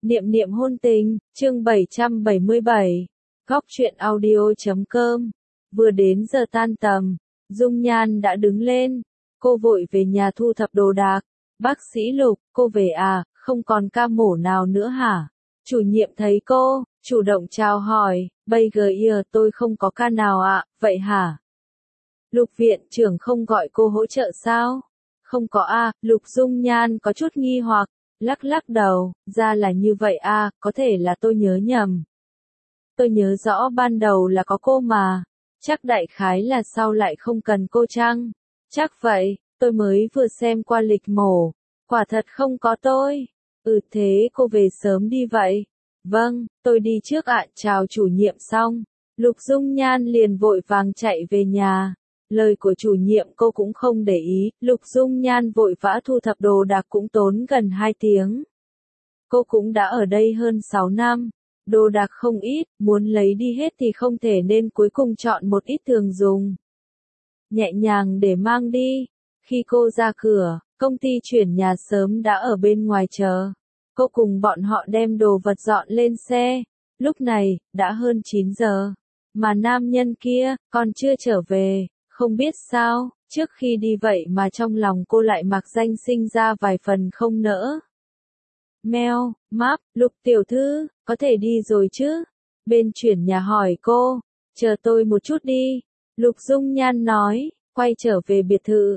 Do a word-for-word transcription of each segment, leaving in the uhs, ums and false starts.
Niệm niệm hôn tình, chương bảy trăm bảy mươi bảy. Góc truyện audio chấm com. Vừa đến giờ tan tầm, Dung Nhan đã đứng lên. Cô vội về nhà thu thập đồ đạc. Bác sĩ Lục, cô về à, không còn ca mổ nào nữa hả? Chủ nhiệm thấy cô, chủ động chào hỏi, bây giờ tôi không có ca nào ạ, vậy hả? Lục viện trưởng không gọi cô hỗ trợ sao? Không có a, Lục Dung Nhan có chút nghi hoặc, lắc lắc đầu, ra là như vậy a, có thể là tôi nhớ nhầm. Tôi nhớ rõ ban đầu là có cô mà, chắc đại khái là sau lại không cần cô chăng? Chắc vậy, tôi mới vừa xem qua lịch mổ, quả thật không có tôi. Ừ thế cô về sớm đi vậy. Vâng, tôi đi trước ạ, chào chủ nhiệm xong. Lục Dung Nhan liền vội vàng chạy về nhà. Lời của chủ nhiệm cô cũng không để ý, Lục Dung Nhan vội vã thu thập đồ đạc cũng tốn gần hai tiếng. Cô cũng đã ở đây hơn sáu năm, đồ đạc không ít, muốn lấy đi hết thì không thể nên cuối cùng chọn một ít thường dùng. Nhẹ nhàng để mang đi, khi cô ra cửa, công ty chuyển nhà sớm đã ở bên ngoài chờ. Cô cùng bọn họ đem đồ vật dọn lên xe, lúc này, đã hơn chín giờ, mà nam nhân kia, còn chưa trở về. Không biết sao, trước khi đi vậy mà trong lòng cô lại mặc danh sinh ra vài phần không nỡ. Mèo, map, Lục tiểu thư, có thể đi rồi chứ? Bên chuyển nhà hỏi cô, chờ tôi một chút đi. Lục Dung Nhan nói, quay trở về biệt thự.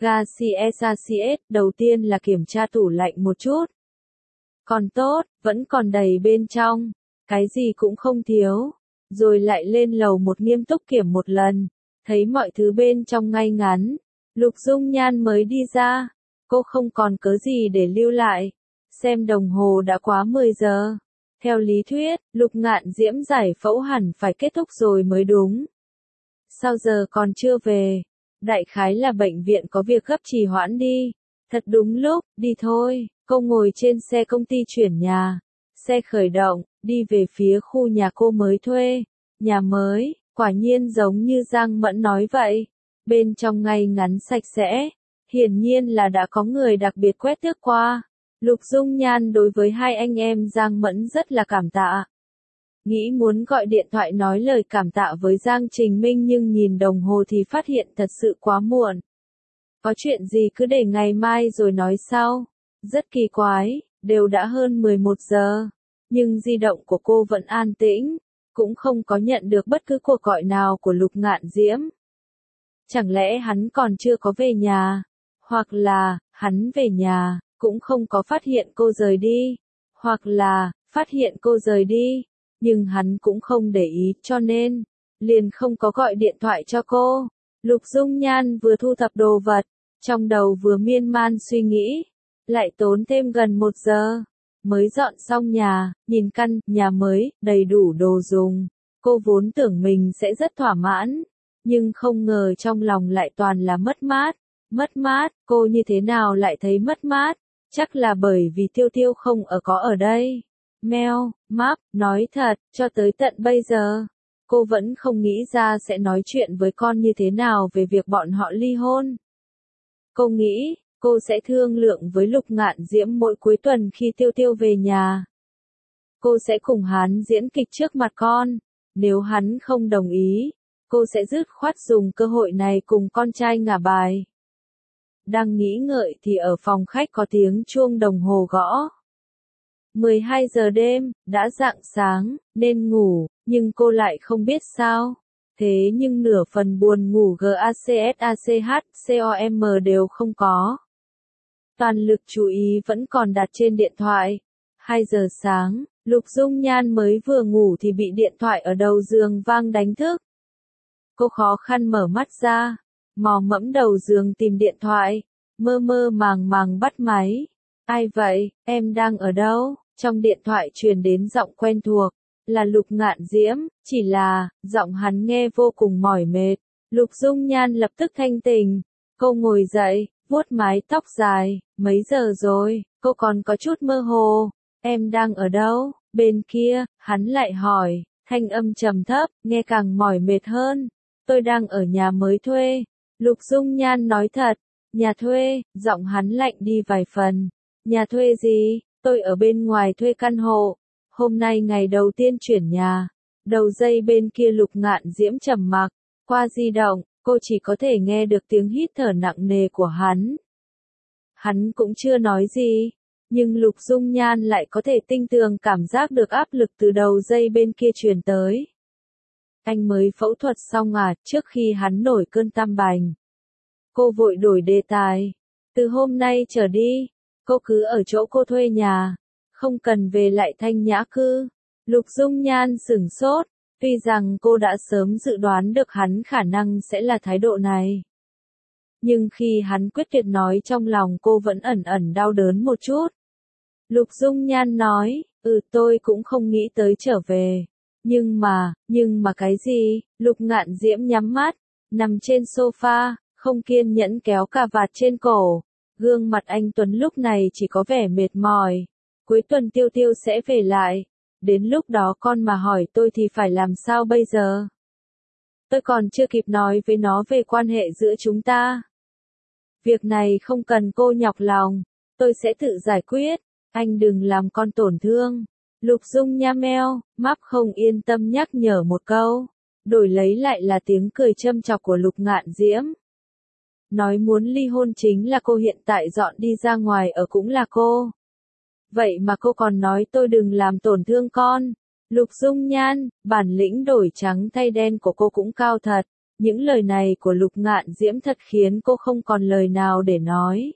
Garcia đầu tiên là kiểm tra tủ lạnh một chút. Còn tốt, vẫn còn đầy bên trong, cái gì cũng không thiếu. Rồi lại lên lầu một nghiêm túc kiểm một lần. Thấy mọi thứ bên trong ngay ngắn, Lục Dung Nhan mới đi ra. Cô không còn cớ gì để lưu lại. Xem đồng hồ đã quá mười giờ. Theo lý thuyết, Lục Ngạn Diễm giải phẫu hẳn phải kết thúc rồi mới đúng. Sao giờ còn chưa về? Đại khái là bệnh viện có việc gấp trì hoãn đi. Thật đúng lúc, đi thôi. Cô ngồi trên xe công ty chuyển nhà. Xe khởi động, đi về phía khu nhà cô mới thuê. Nhà mới. Quả nhiên giống như Giang Mẫn nói vậy. Bên trong ngay ngắn sạch sẽ. Hiển nhiên là đã có người đặc biệt quét tước qua. Lục Dung Nhan đối với hai anh em Giang Mẫn rất là cảm tạ. Nghĩ muốn gọi điện thoại nói lời cảm tạ với Giang Trình Minh nhưng nhìn đồng hồ thì phát hiện thật sự quá muộn. Có chuyện gì cứ để ngày mai rồi nói sau. Rất kỳ quái, đều đã hơn mười một giờ. Nhưng di động của cô vẫn an tĩnh. Cũng không có nhận được bất cứ cuộc gọi nào của Lục Ngạn Diễm. Chẳng lẽ hắn còn chưa có về nhà? Hoặc là, hắn về nhà, cũng không có phát hiện cô rời đi. Hoặc là, phát hiện cô rời đi, nhưng hắn cũng không để ý cho nên, liền không có gọi điện thoại cho cô. Lục Dung Nhan vừa thu thập đồ vật, trong đầu vừa miên man suy nghĩ, lại tốn thêm gần một giờ. Mới dọn xong nhà, nhìn căn nhà mới, đầy đủ đồ dùng. Cô vốn tưởng mình sẽ rất thỏa mãn, nhưng không ngờ trong lòng lại toàn là mất mát. Mất mát, cô như thế nào lại thấy mất mát? Chắc là bởi vì Tiêu Tiêu không ở có ở đây. Mèo, map, nói thật, cho tới tận bây giờ, cô vẫn không nghĩ ra sẽ nói chuyện với con như thế nào về việc bọn họ ly hôn. Cô nghĩ, cô sẽ thương lượng với Lục Ngạn Diễm mỗi cuối tuần khi Tiêu Tiêu về nhà. Cô sẽ cùng hắn diễn kịch trước mặt con. Nếu hắn không đồng ý, cô sẽ dứt khoát dùng cơ hội này cùng con trai ngả bài. Đang nghĩ ngợi thì ở phòng khách có tiếng chuông đồng hồ gõ. mười hai giờ đêm, đã rạng sáng, nên ngủ, nhưng cô lại không biết sao. Thế nhưng nửa phần buồn ngủ GACSACHCOM đều không có. Toàn lực chú ý vẫn còn đặt trên điện thoại. hai giờ sáng, Lục Dung Nhan mới vừa ngủ thì bị điện thoại ở đầu giường vang đánh thức. Cô khó khăn mở mắt ra, mò mẫm đầu giường tìm điện thoại, mơ mơ màng màng bắt máy. Ai vậy, em đang ở đâu? Trong điện thoại truyền đến giọng quen thuộc, là Lục Ngạn Diễm, chỉ là, giọng hắn nghe vô cùng mỏi mệt. Lục Dung Nhan lập tức thanh tỉnh, cô ngồi dậy, vuốt mái tóc dài, mấy giờ rồi, cô còn có chút mơ hồ, em đang ở đâu? Bên kia, hắn lại hỏi, thanh âm trầm thấp, nghe càng mỏi mệt hơn, tôi đang ở nhà mới thuê. Lục Dung Nhan nói thật, nhà thuê, giọng hắn lạnh đi vài phần, nhà thuê gì? Tôi ở bên ngoài thuê căn hộ. Hôm nay ngày đầu tiên chuyển nhà. Đầu dây bên kia Lục Ngạn Diễm trầm mặc. Qua di động, cô chỉ có thể nghe được tiếng hít thở nặng nề của hắn. Hắn cũng chưa nói gì, nhưng Lục Dung Nhan lại có thể tinh tường cảm giác được áp lực từ đầu dây bên kia truyền tới. Anh mới phẫu thuật xong à, trước khi hắn nổi cơn tam bành. Cô vội đổi đề tài. Từ hôm nay trở đi, cô cứ ở chỗ cô thuê nhà, không cần về lại Thanh Nhã cư. Lục Dung Nhan sửng sốt, tuy rằng cô đã sớm dự đoán được hắn khả năng sẽ là thái độ này. Nhưng khi hắn quyết tuyệt nói trong lòng cô vẫn ẩn ẩn đau đớn một chút. Lục Dung Nhan nói, ừ tôi cũng không nghĩ tới trở về. Nhưng mà, nhưng mà cái gì? Lục Ngạn Diễm nhắm mắt, nằm trên sofa, không kiên nhẫn kéo cà vạt trên cổ. Gương mặt anh Tuấn lúc này chỉ có vẻ mệt mỏi. Cuối tuần Tiêu Tiêu sẽ về lại. Đến lúc đó con mà hỏi tôi thì phải làm sao bây giờ? Tôi còn chưa kịp nói với nó về quan hệ giữa chúng ta. Việc này không cần cô nhọc lòng, tôi sẽ tự giải quyết, anh đừng làm con tổn thương. Lục Dung Nha meo, mắt không yên tâm nhắc nhở một câu, đổi lấy lại là tiếng cười châm chọc của Lục Ngạn Diễm. Nói muốn ly hôn chính là cô, hiện tại dọn đi ra ngoài ở cũng là cô. Vậy mà cô còn nói tôi đừng làm tổn thương con. Lục Dung Nhan, bản lĩnh đổi trắng thay đen của cô cũng cao thật. Những lời này của Lục Ngạn Diễm thật khiến cô không còn lời nào để nói.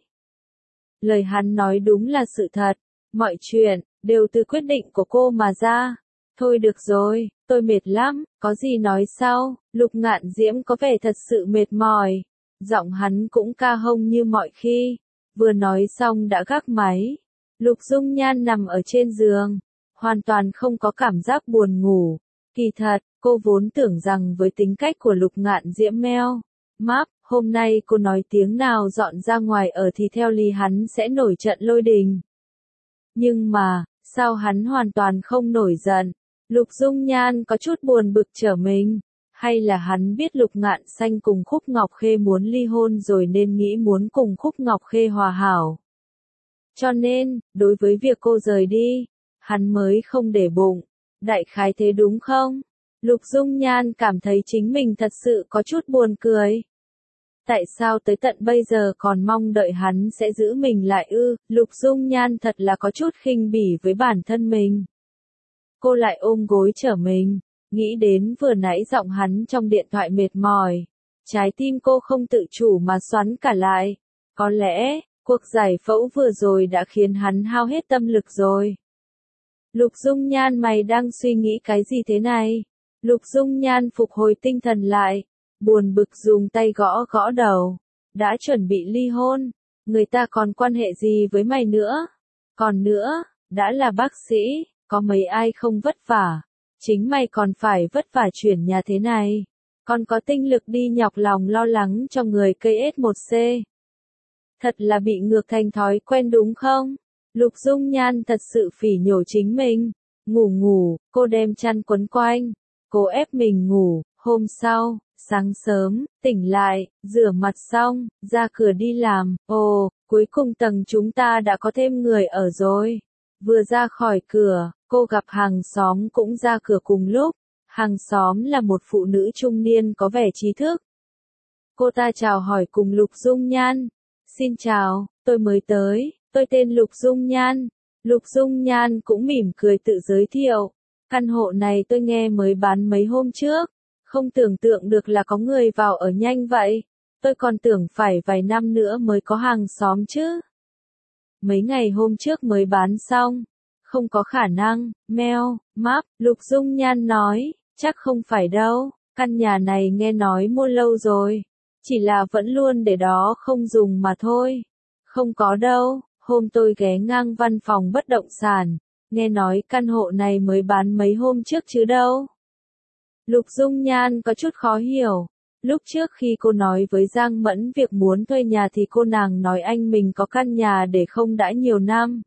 Lời hắn nói đúng là sự thật. Mọi chuyện, đều từ quyết định của cô mà ra. Thôi được rồi, tôi mệt lắm, có gì nói sau. Lục Ngạn Diễm có vẻ thật sự mệt mỏi. Giọng hắn cũng ca hông như mọi khi. Vừa nói xong đã gác máy. Lục Dung Nhan nằm ở trên giường, hoàn toàn không có cảm giác buồn ngủ. Kỳ thật, cô vốn tưởng rằng với tính cách của Lục Ngạn Diễm meo, map, hôm nay cô nói tiếng nào dọn ra ngoài ở thì theo lý hắn sẽ nổi trận lôi đình. Nhưng mà, sao hắn hoàn toàn không nổi giận? Lục Dung Nhan có chút buồn bực trở mình. Hay là hắn biết Lục Ngạn Xanh cùng Khúc Ngọc Khê muốn ly hôn rồi nên nghĩ muốn cùng Khúc Ngọc Khê hòa hảo. Cho nên, đối với việc cô rời đi, hắn mới không để bụng. Đại khái thế đúng không? Lục Dung Nhan cảm thấy chính mình thật sự có chút buồn cười. Tại sao tới tận bây giờ còn mong đợi hắn sẽ giữ mình lại ư? Lục Dung Nhan thật là có chút khinh bỉ với bản thân mình. Cô lại ôm gối trở mình, nghĩ đến vừa nãy giọng hắn trong điện thoại mệt mỏi. Trái tim cô không tự chủ mà xoắn cả lại. Có lẽ, cuộc giải phẫu vừa rồi đã khiến hắn hao hết tâm lực rồi. Lục Dung Nhan, mày đang suy nghĩ cái gì thế này? Lục Dung Nhan phục hồi tinh thần lại, buồn bực dùng tay gõ gõ đầu. Đã chuẩn bị ly hôn, người ta còn quan hệ gì với mày nữa? Còn nữa, đã là bác sĩ, có mấy ai không vất vả? Chính mày còn phải vất vả chuyển nhà thế này, còn có tinh lực đi nhọc lòng lo lắng cho người cây S một C. Thật là bị ngược thành thói quen đúng không? Lục Dung Nhan thật sự phỉ nhổ chính mình. Ngủ ngủ, cô đem chăn quấn quanh, cô ép mình ngủ. Hôm sau, sáng sớm, tỉnh lại, rửa mặt xong, ra cửa đi làm. Ồ, cuối cùng tầng chúng ta đã có thêm người ở rồi. Vừa ra khỏi cửa, cô gặp hàng xóm cũng ra cửa cùng lúc. Hàng xóm là một phụ nữ trung niên có vẻ trí thức. Cô ta chào hỏi cùng Lục Dung Nhan. Xin chào, tôi mới tới, tôi tên Lục Dung Nhan. Lục Dung Nhan cũng mỉm cười tự giới thiệu. Căn hộ này tôi nghe mới bán mấy hôm trước. Không tưởng tượng được là có người vào ở nhanh vậy. Tôi còn tưởng phải vài năm nữa mới có hàng xóm chứ. Mấy ngày hôm trước mới bán xong. Không có khả năng, meo, map, Lục Dung Nhan nói, chắc không phải đâu. Căn nhà này nghe nói mua lâu rồi. Chỉ là vẫn luôn để đó không dùng mà thôi. Không có đâu, hôm tôi ghé ngang văn phòng bất động sản, nghe nói căn hộ này mới bán mấy hôm trước chứ đâu. Lục Dung Nhan có chút khó hiểu. Lúc trước khi cô nói với Giang Mẫn việc muốn thuê nhà thì cô nàng nói anh mình có căn nhà để không đã nhiều năm.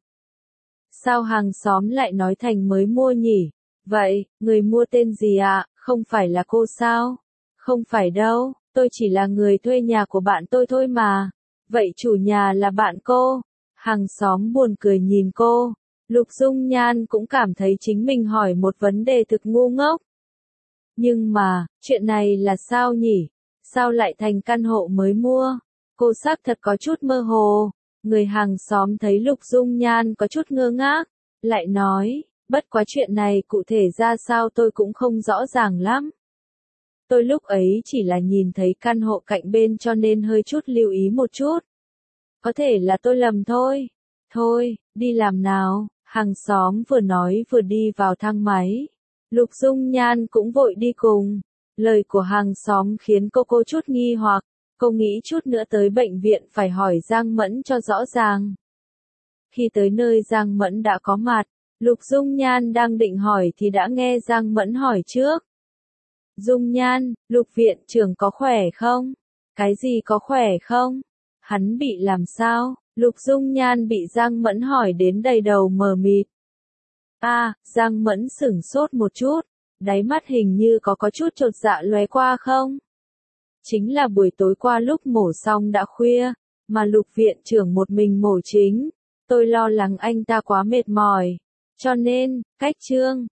Sao hàng xóm lại nói thành mới mua nhỉ? Vậy, người mua tên gì ạ? Không phải là cô sao? Không phải đâu, tôi chỉ là người thuê nhà của bạn tôi thôi mà. Vậy chủ nhà là bạn cô? Hàng xóm buồn cười nhìn cô. Lục Dung Nhan cũng cảm thấy chính mình hỏi một vấn đề thực ngu ngốc. Nhưng mà, chuyện này là sao nhỉ? Sao lại thành căn hộ mới mua? Cô xác thật có chút mơ hồ. Người hàng xóm thấy Lục Dung Nhan có chút ngơ ngác, lại nói, bất quá chuyện này cụ thể ra sao tôi cũng không rõ ràng lắm. Tôi lúc ấy chỉ là nhìn thấy căn hộ cạnh bên cho nên hơi chút lưu ý một chút. Có thể là tôi lầm thôi. Thôi, đi làm nào, hàng xóm vừa nói vừa đi vào thang máy. Lục Dung Nhan cũng vội đi cùng. Lời của hàng xóm khiến cô cô chút nghi hoặc, cô nghĩ chút nữa tới bệnh viện phải hỏi Giang Mẫn cho rõ ràng. Khi tới nơi Giang Mẫn đã có mặt, Lục Dung Nhan đang định hỏi thì đã nghe Giang Mẫn hỏi trước. Dung Nhan, Lục viện trưởng có khỏe không? Cái gì có khỏe không? Hắn bị làm sao? Lục Dung Nhan bị Giang Mẫn hỏi đến đầy đầu mờ mịt. À, Giang Mẫn sửng sốt một chút, đáy mắt hình như có có chút chột dạ lóe qua không? Chính là buổi tối qua lúc mổ xong đã khuya, mà Lục viện trưởng một mình mổ chính, tôi lo lắng anh ta quá mệt mỏi, cho nên, cách trương,